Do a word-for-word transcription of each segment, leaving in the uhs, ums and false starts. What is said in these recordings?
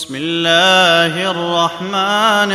بسم الله الرحمن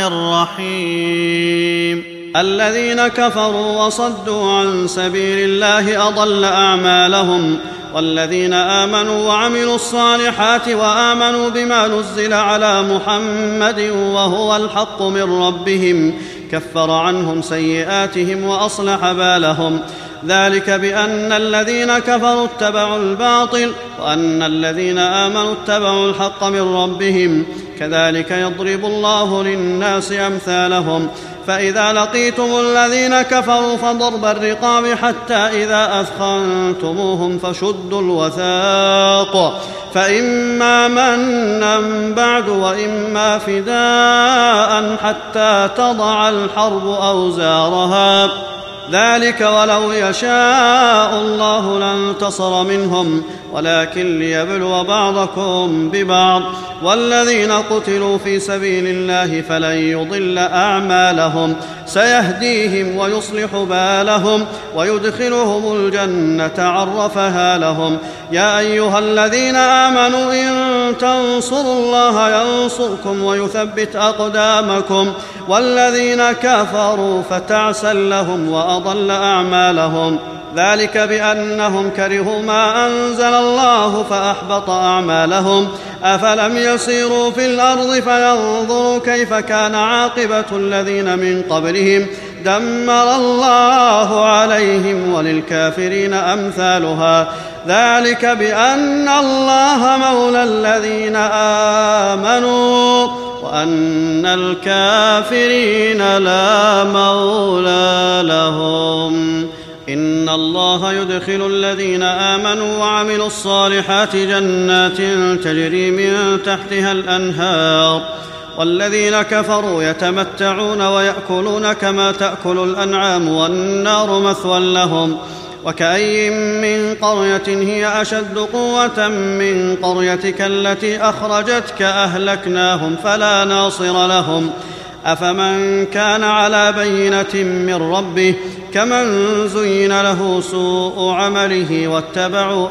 الرحيم الذين كفروا وصدوا عن سبيل الله أضل أعمالهم والذين آمنوا وعملوا الصالحات وآمنوا بما نزل على محمد وهو الحق من ربهم كفر عنهم سيئاتهم وأصلح بالهم ذلك بأن الذين كفروا اتبعوا الباطل وأن الذين آمنوا اتبعوا الحق من ربهم كذلك يضرب الله للناس أمثالهم فإذا لقيتم الذين كفروا فضرب الرقاب حتى إذا أثخنتموهم فشدوا الوثاق فإما منا بعد وإما فداء حتى تضع الحرب أوزارها ذلك ولو يشاء الله لانتصر منهم ولكن ليبلو بعضكم ببعض والذين قتلوا في سبيل الله فلن يضل أعمالهم سيهديهم ويصلح بالهم ويدخلهم الجنة عرفها لهم يا أيها الذين آمنوا إن تنصروا الله ينصركم ويثبت أقدامكم والذين كفروا فتعسا لهم وأضل أعمالهم ذلك بأنهم كرهوا ما أنزل الله فأحبط أعمالهم أفلم يسيروا في الأرض فينظروا كيف كان عاقبة الذين من قبلهم دمر الله عليهم وللكافرين أمثالها ذلك بأن الله مولى الذين آمنوا وأن الكافرين لا مولى لهم إن الله يدخل الذين آمنوا وعملوا الصالحات جنات تجري من تحتها الأنهار والذين كفروا يتمتعون ويأكلون كما تأكل الأنعام والنار مثوى لهم وكأي من قرية هي أشد قوة من قريتك التي أخرجتك أهلكناهم فلا ناصر لهم أفمن كان على بينة من ربه كمن زين له سوء عمله واتبعوا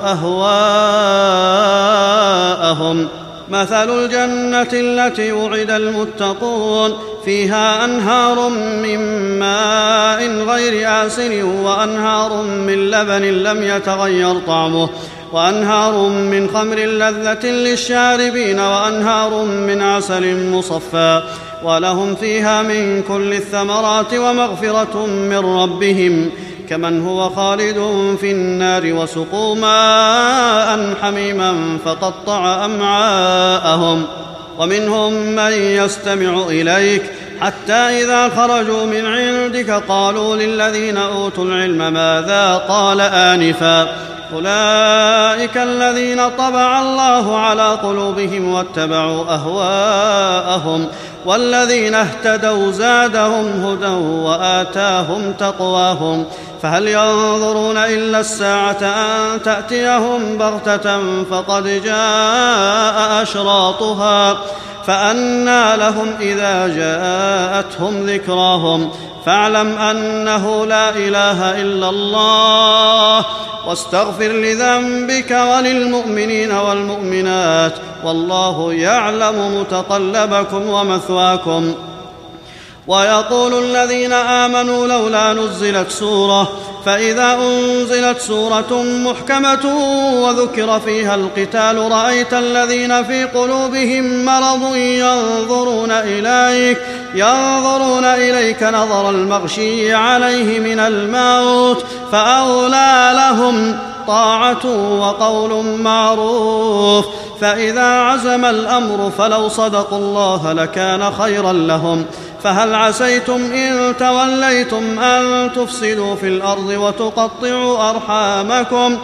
أهواءهم مثل الجنة التي وعد المتقون فيها أنهار من ماء غير آسن وأنهار من لبن لم يتغير طعمه وأنهار من خمر لذة للشاربين وأنهار من عسل مصفى ولهم فيها من كل الثمرات ومغفرة من ربهم كمن هو خالد في النار وسقوا ماء حميما فقطع أمعاءهم ومنهم من يستمع إليك حتى إذا خرجوا من عندك قالوا للذين أوتوا العلم ماذا قال آنفا أولئك الذين طبع الله على قلوبهم واتبعوا أهواءهم والذين اهتدوا زادهم هدى وآتاهم تقواهم فهل ينظرون إلا الساعة أن تأتيهم بغتة فقد جاء أشراطها فأنى لهم إذا جاءتهم ذكراهم فاعلم أنه لا إله إلا الله واستغفر لذنبك وللمؤمنين والمؤمنات والله يعلم متقلبكم ومثواكم ويقول الذين آمنوا لولا نزلت سورة فإذا أنزلت سورة محكمة وذكر فيها القتال رأيت الذين في قلوبهم مرض ينظرون إليك ينظرون إليك نظر المغشي عليه من الموت فأولى لهم طاعة وقول معروف فإذا عزم الأمر فلو صدقوا الله لكان خيرا لهم فهل عسيتم إن توليتم أن تفسدوا في الأرض وتقطعوا أرحامكم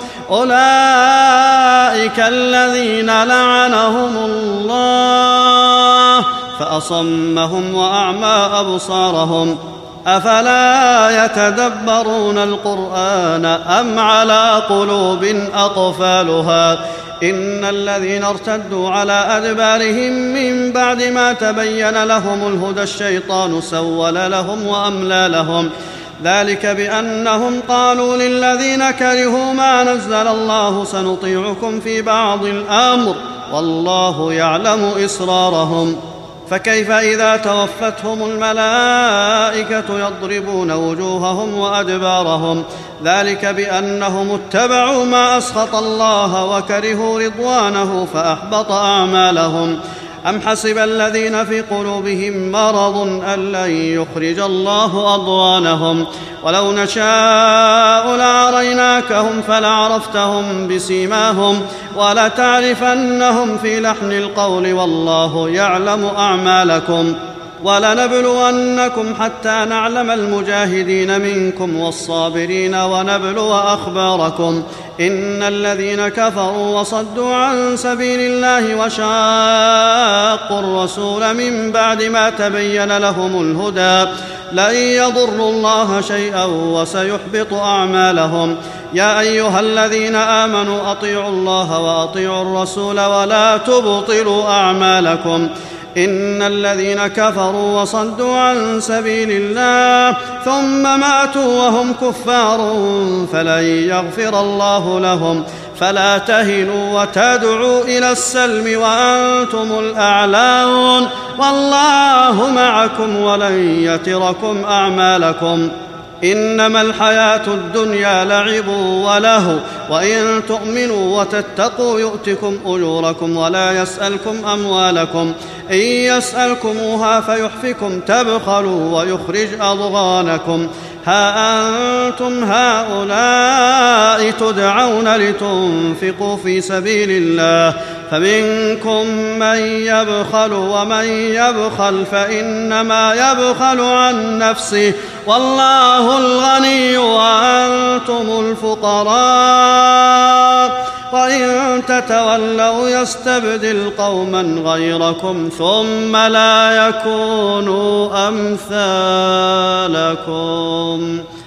أولئك الذين لعنهم الله فأصمهم وأعمى أبصارهم أفلا يتدبرون القرآن أم على قلوب أقفالها إن الذين ارتدوا على أدبارهم من بعد ما تبين لهم الهدى الشيطان سول لهم وأملى لهم ذلك بأنهم قالوا للذين كرهوا ما نزل الله سنطيعكم في بعض الأمر والله يعلم إسرارهم. فكيف إذا توفتهم الملائكة يضربون وجوههم وأدبارهم؟ ذلك بأنهم اتبعوا ما أسخط الله وكرهوا رضوانه فأحبط أعمالهم. أم حسب الذين في قلوبهم مرض أن لن يخرج الله أضغانهم ولو نشاء لأريناكهم فلعرفتهم بسيماهم ولتعرفنهم في لحن القول والله يعلم أعمالكم. ولنبلونكم حتى نعلم المجاهدين منكم والصابرين ونبلو أخباركم. إن الذين كفروا وصدوا عن سبيل الله وشاقوا الرسول من بعد ما تبين لهم الهدى لن يضروا الله شيئا وسيحبط أعمالهم. يا أيها الذين آمنوا أطيعوا الله وأطيعوا الرسول ولا تبطلوا أعمالكم. إن الذين كفروا وصدوا عن سبيل الله ثم ماتوا وهم كفار فلن يغفر الله لهم. فلا تهنوا وتدعوا إلى السلم وأنتم الأعلون والله معكم ولن يتركم أعمالكم. إنما الحياة الدنيا لعب ولهو وإن تؤمنوا وتتقوا يؤتكم أجوركم ولا يسألكم أموالكم. إن يسألكموها فيحفكم تبخلوا ويخرج أضغانكم. ها أنتم هؤلاء تدعون لتنفقوا في سبيل الله فمنكم من يبخل ومن يبخل فإنما يبخل عن نفسه والله الغني وأنتم الفقراء وإن تتولوا يستبدل قوما غيركم ثم لا يكونوا أمثالكم.